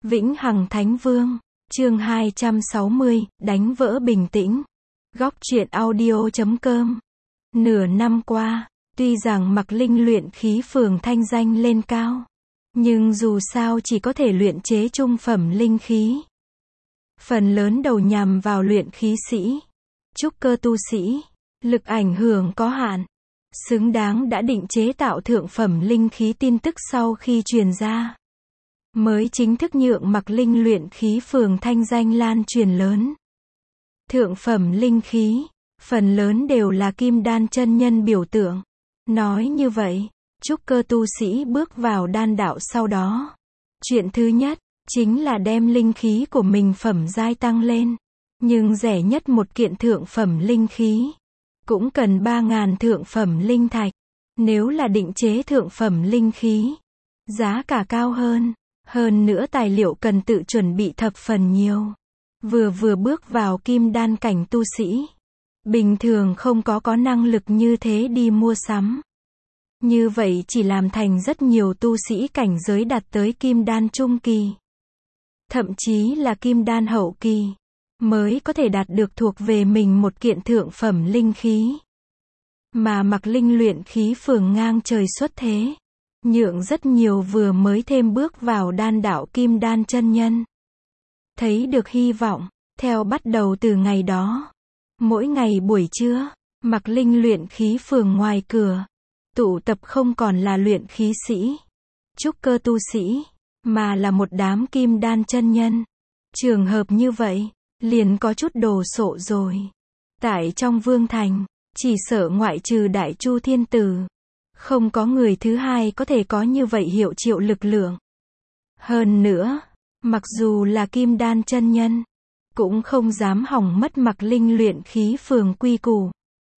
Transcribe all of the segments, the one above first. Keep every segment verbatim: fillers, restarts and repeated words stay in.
Vĩnh Hằng Thánh Vương, chương hai trăm sáu mươi, đánh vỡ bình tĩnh. Góc truyện audio chấm com. Nửa năm qua, tuy rằng Mạc Linh luyện khí phường thanh danh lên cao, nhưng dù sao chỉ có thể luyện chế trung phẩm linh khí. Phần lớn đầu nhằm vào luyện khí sĩ, trúc cơ tu sĩ, lực ảnh hưởng có hạn. Xứng đáng đã định chế tạo thượng phẩm linh khí tin tức sau khi truyền ra, mới chính thức nhượng Mạc Linh luyện khí phường thanh danh lan truyền lớn. Thượng phẩm linh khí, phần lớn đều là kim đan chân nhân biểu tượng. Nói như vậy, trúc cơ tu sĩ bước vào đan đạo sau đó, chuyện thứ nhất, chính là đem linh khí của mình phẩm giai tăng lên. Nhưng rẻ nhất một kiện thượng phẩm linh khí, cũng cần ba ngàn thượng phẩm linh thạch. Nếu là định chế thượng phẩm linh khí, giá cả cao hơn. Hơn nữa tài liệu cần tự chuẩn bị thập phần nhiều. Vừa vừa bước vào kim đan cảnh tu sĩ, bình thường không có có năng lực như thế đi mua sắm. Như vậy chỉ làm thành rất nhiều tu sĩ cảnh giới đạt tới kim đan trung kỳ, thậm chí là kim đan hậu kỳ, mới có thể đạt được thuộc về mình một kiện thượng phẩm linh khí. Mà Mạc Linh luyện khí phường ngang trời xuất thế, nhượng rất nhiều vừa mới thêm bước vào đan đạo kim đan chân nhân thấy được hy vọng. Theo bắt đầu từ ngày đó, mỗi ngày buổi trưa, Mạc Linh luyện khí phường ngoài cửa, tụ tập không còn là luyện khí sĩ, trúc cơ tu sĩ, mà là một đám kim đan chân nhân. Trường hợp như vậy, liền có chút đồ sộ rồi. Tại trong Vương Thành, chỉ sợ ngoại trừ Đại Chu Thiên Tử, không có người thứ hai có thể có như vậy hiệu triệu lực lượng. Hơn nữa, mặc dù là kim đan chân nhân, cũng không dám hỏng mất Mạc Linh luyện khí phường quy củ,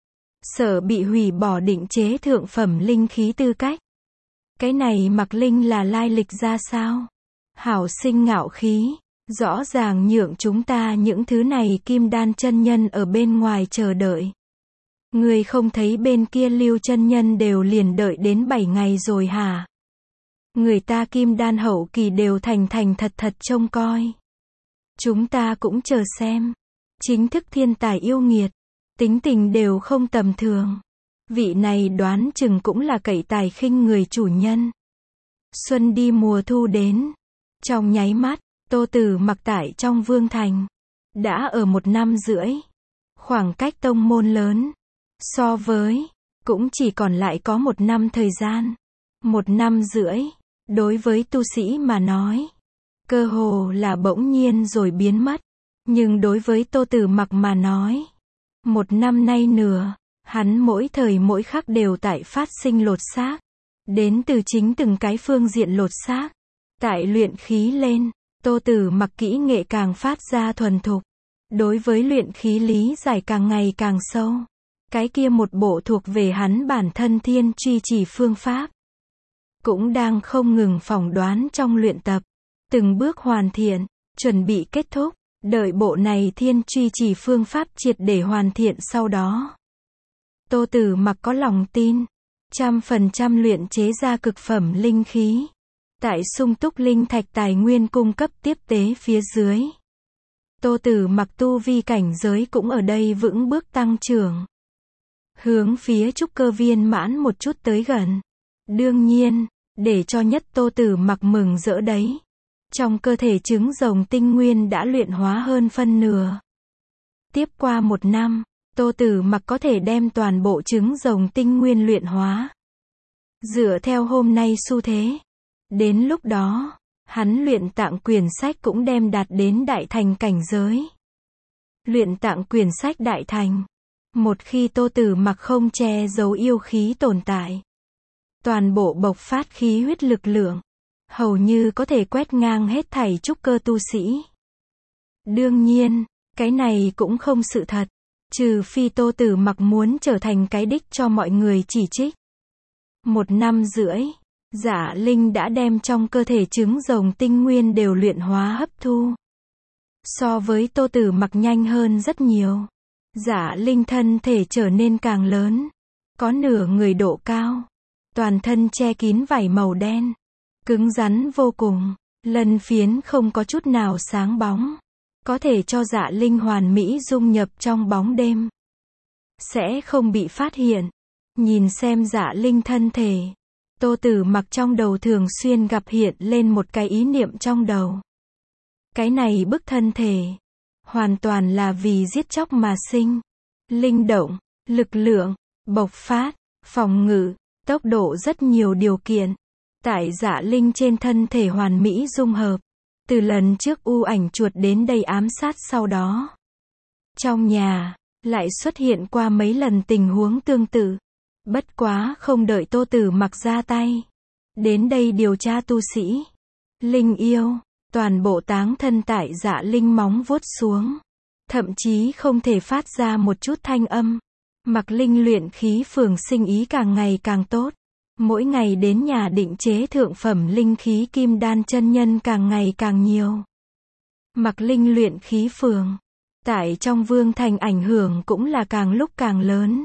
sợ bị hủy bỏ định chế thượng phẩm linh khí tư cách. Cái này Mạc Linh là lai lịch ra sao? Hảo sinh ngạo khí, rõ ràng nhượng chúng ta những thứ này kim đan chân nhân ở bên ngoài chờ đợi. Người không thấy bên kia Lưu chân nhân đều liền đợi đến bảy ngày rồi hả? Người ta kim đan hậu kỳ đều thành thành thật thật trông coi. Chúng ta cũng chờ xem. Chính thức thiên tài yêu nghiệt, tính tình đều không tầm thường. Vị này đoán chừng cũng là cậy tài khinh người chủ nhân. Xuân đi mùa thu đến. Trong nháy mắt, Tô Tử Mặc tại trong Vương Thành, đã ở một năm rưỡi. Khoảng cách tông môn lớn, so với, cũng chỉ còn lại có một năm thời gian. Một năm rưỡi, đối với tu sĩ mà nói, cơ hồ là bỗng nhiên rồi biến mất. Nhưng đối với Tô Tử Mặc mà nói, một năm nay nửa, hắn mỗi thời mỗi khắc đều tại phát sinh lột xác. Đến từ chính từng cái phương diện lột xác. Tại luyện khí lên, Tô Tử Mặc kỹ nghệ càng phát ra thuần thục. Đối với luyện khí lý giải càng ngày càng sâu. Cái kia một bộ thuộc về hắn bản thân thiên truy chỉ phương pháp, cũng đang không ngừng phỏng đoán trong luyện tập. Từng bước hoàn thiện, chuẩn bị kết thúc. Đợi bộ này thiên truy chỉ phương pháp triệt để hoàn thiện sau đó, Tô Tử Mặc có lòng tin, trăm phần trăm luyện chế ra cực phẩm linh khí. Tại sung túc linh thạch tài nguyên cung cấp tiếp tế phía dưới, Tô Tử Mặc tu vi cảnh giới cũng ở đây vững bước tăng trưởng, hướng phía trúc cơ viên mãn một chút tới gần. Đương nhiên, để cho nhất Tô Tử Mặc mừng rỡ đấy, trong cơ thể trứng rồng tinh nguyên đã luyện hóa hơn phân nửa. Tiếp qua một năm, Tô Tử Mặc có thể đem toàn bộ trứng rồng tinh nguyên luyện hóa. Dựa theo hôm nay xu thế, đến lúc đó, hắn luyện tạng quyển sách cũng đem đạt đến đại thành cảnh giới. Luyện tạng quyển sách đại thành, một khi Tô Tử Mặc không che giấu yêu khí tồn tại, toàn bộ bộc phát khí huyết lực lượng, hầu như có thể quét ngang hết thảy trúc cơ tu sĩ. Đương nhiên, cái này cũng không sự thật, trừ phi Tô Tử Mặc muốn trở thành cái đích cho mọi người chỉ trích. Một năm rưỡi, Dạ Linh đã đem trong cơ thể trứng rồng tinh nguyên đều luyện hóa hấp thu. So với Tô Tử Mặc nhanh hơn rất nhiều. Dạ Linh thân thể trở nên càng lớn, có nửa người độ cao, toàn thân che kín vảy màu đen, cứng rắn vô cùng. Lân phiến không có chút nào sáng bóng. Có thể cho Dạ Linh hoàn mỹ dung nhập trong bóng đêm. Sẽ không bị phát hiện. Nhìn xem Dạ Linh thân thể. Tô Tử Mặc trong đầu thường xuyên gặp hiện lên một cái ý niệm trong đầu. Cái này bức thân thể. Hoàn toàn là vì giết chóc mà sinh. Linh động, lực lượng, bộc phát, phòng ngự, tốc độ rất nhiều điều kiện. Tại Dạ Linh trên thân thể hoàn mỹ dung hợp. Từ lần trước U Ảnh chuột đến đây ám sát sau đó. Trong nhà, lại xuất hiện qua mấy lần tình huống tương tự. Bất quá không đợi Tô Tử Mặc ra tay. Đến đây điều tra tu sĩ. Linh yêu, toàn bộ táng thân tại Dạ Linh móng vuốt xuống. Thậm chí không thể phát ra một chút thanh âm. Mặc Linh luyện khí phường sinh ý càng ngày càng tốt. Mỗi ngày đến nhà định chế thượng phẩm linh khí kim đan chân nhân càng ngày càng nhiều. Mặc Linh luyện khí phường. Tại trong Vương Thành ảnh hưởng cũng là càng lúc càng lớn.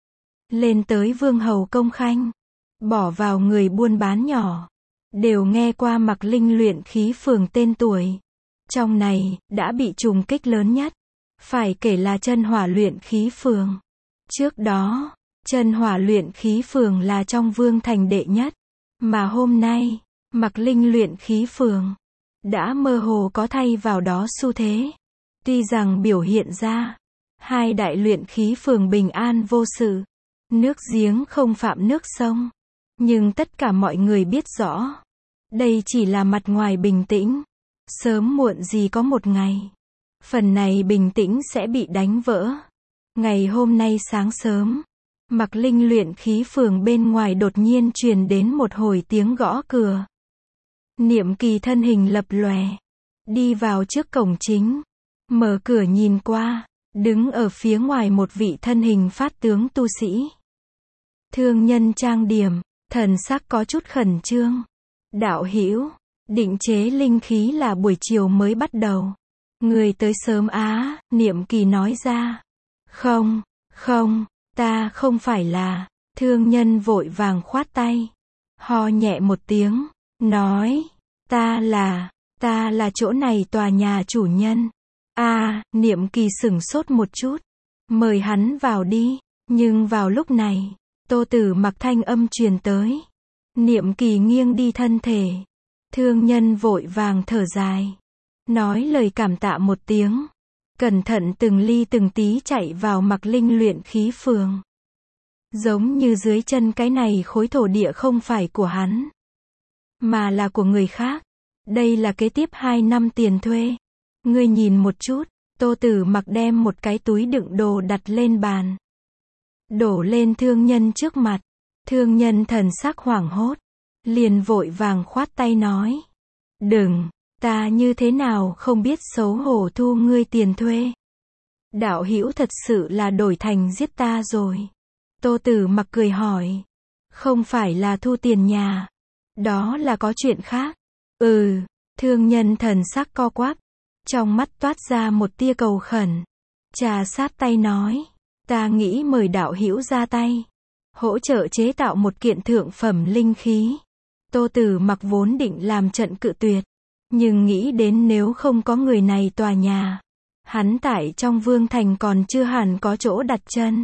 Lên tới Vương Hầu Công Khanh. Bỏ vào người buôn bán nhỏ. Đều nghe qua Mặc Linh luyện khí phường tên tuổi. Trong này, đã bị trùng kích lớn nhất. Phải kể là Chân Hỏa luyện khí phường. Trước đó, Chân Hỏa luyện khí phường là trong Vương Thành đệ nhất. Mà hôm nay, Mặc Linh luyện khí phường đã mơ hồ có thay vào đó xu thế. Tuy rằng biểu hiện ra, hai đại luyện khí phường bình an vô sự. Nước giếng không phạm nước sông. Nhưng tất cả mọi người biết rõ. Đây chỉ là mặt ngoài bình tĩnh. Sớm muộn gì có một ngày. Phần này bình tĩnh sẽ bị đánh vỡ. Ngày hôm nay sáng sớm. Mặc Linh luyện khí phường bên ngoài đột nhiên truyền đến một hồi tiếng gõ cửa. Niệm Kỳ thân hình lập lòe. Đi vào trước cổng chính. Mở cửa nhìn qua. Đứng ở phía ngoài một vị thân hình phát tướng tu sĩ. Thương nhân trang điểm. Thần sắc có chút khẩn trương. Đạo hữu, định chế linh khí là buổi chiều mới bắt đầu. Người tới sớm á, Niệm Kỳ nói ra. Không, không, ta không phải là. Thương nhân vội vàng khoát tay. Ho nhẹ một tiếng, nói. Ta là, ta là chỗ này tòa nhà chủ nhân. À, Niệm Kỳ sửng sốt một chút. Mời hắn vào đi. Nhưng vào lúc này, Tô Tử Mặc thanh âm truyền tới. Niệm Kỳ nghiêng đi thân thể. Thương nhân vội vàng thở dài. Nói lời cảm tạ một tiếng. Cẩn thận từng ly từng tí chạy vào Mặc Linh luyện khí phường. Giống như dưới chân cái này khối thổ địa không phải của hắn. Mà là của người khác. Đây là kế tiếp hai năm tiền thuê. Ngươi nhìn một chút. Tô Tử Mặc đem một cái túi đựng đồ đặt lên bàn. Đổ lên thương nhân trước mặt. Thương nhân thần sắc hoảng hốt. Liền vội vàng khoát tay nói. Đừng, ta như thế nào không biết xấu hổ thu ngươi tiền thuê. Đạo hữu thật sự là đổi thành giết ta rồi. Tô Tử Mặc cười hỏi. Không phải là thu tiền nhà. Đó là có chuyện khác. Ừ, thương nhân thần sắc co quắp. Trong mắt toát ra một tia cầu khẩn. Trà sát tay nói. Ta nghĩ mời đạo hữu ra tay. Hỗ trợ chế tạo một kiện thượng phẩm linh khí. Tô Tử Mặc vốn định làm trận cự tuyệt. Nhưng nghĩ đến nếu không có người này tòa nhà. Hắn tại trong Vương Thành còn chưa hẳn có chỗ đặt chân.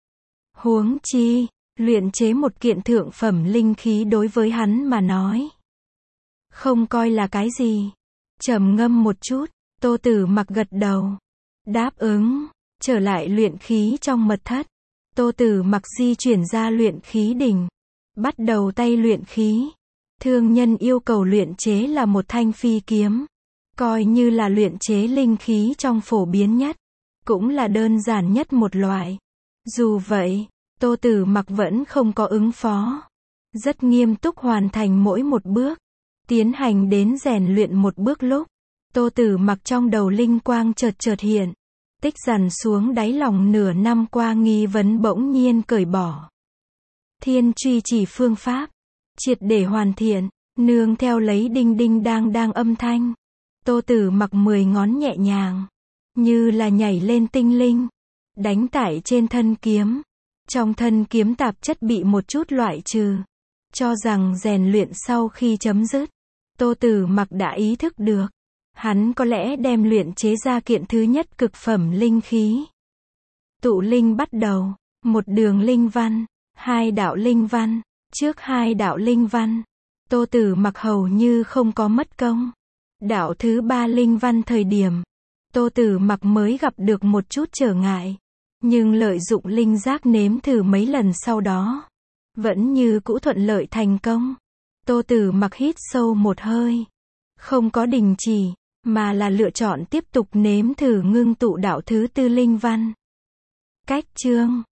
Huống chi, luyện chế một kiện thượng phẩm linh khí đối với hắn mà nói. Không coi là cái gì. Trầm ngâm một chút, Tô Tử Mặc gật đầu. Đáp ứng, trở lại luyện khí trong mật thất. Tô Tử Mặc di chuyển ra luyện khí đỉnh. Bắt đầu tay luyện khí. Thương nhân yêu cầu luyện chế là một thanh phi kiếm. Coi như là luyện chế linh khí trong phổ biến nhất. Cũng là đơn giản nhất một loại. Dù vậy, Tô Tử Mặc vẫn không có ứng phó. Rất nghiêm túc hoàn thành mỗi một bước. Tiến hành đến rèn luyện một bước lúc. Tô Tử Mặc trong đầu linh quang chợt chợt hiện. Tích dần xuống đáy lòng nửa năm qua nghi vấn bỗng nhiên cởi bỏ. Thiên truy chỉ phương pháp. Triệt để hoàn thiện. Nương theo lấy đinh đinh đang đang âm thanh. Tô Tử Mặc mười ngón nhẹ nhàng. Như là nhảy lên tinh linh. Đánh tải trên thân kiếm. Trong thân kiếm tạp chất bị một chút loại trừ. Cho rằng rèn luyện sau khi chấm dứt. Tô Tử Mặc đã ý thức được. Hắn có lẽ đem luyện chế ra kiện thứ nhất cực phẩm linh khí. Tụ linh bắt đầu. Một đường linh văn. Hai đạo linh văn. Trước hai đạo linh văn, Tô Tử Mặc hầu như không có mất công. Đạo thứ ba linh văn thời điểm, Tô Tử Mặc mới gặp được một chút trở ngại. Nhưng lợi dụng linh giác nếm thử mấy lần sau đó, vẫn như cũ thuận lợi thành công. Tô Tử Mặc hít sâu một hơi. Không có đình chỉ, mà là lựa chọn tiếp tục nếm thử ngưng tụ đạo thứ tư linh văn. Cách chương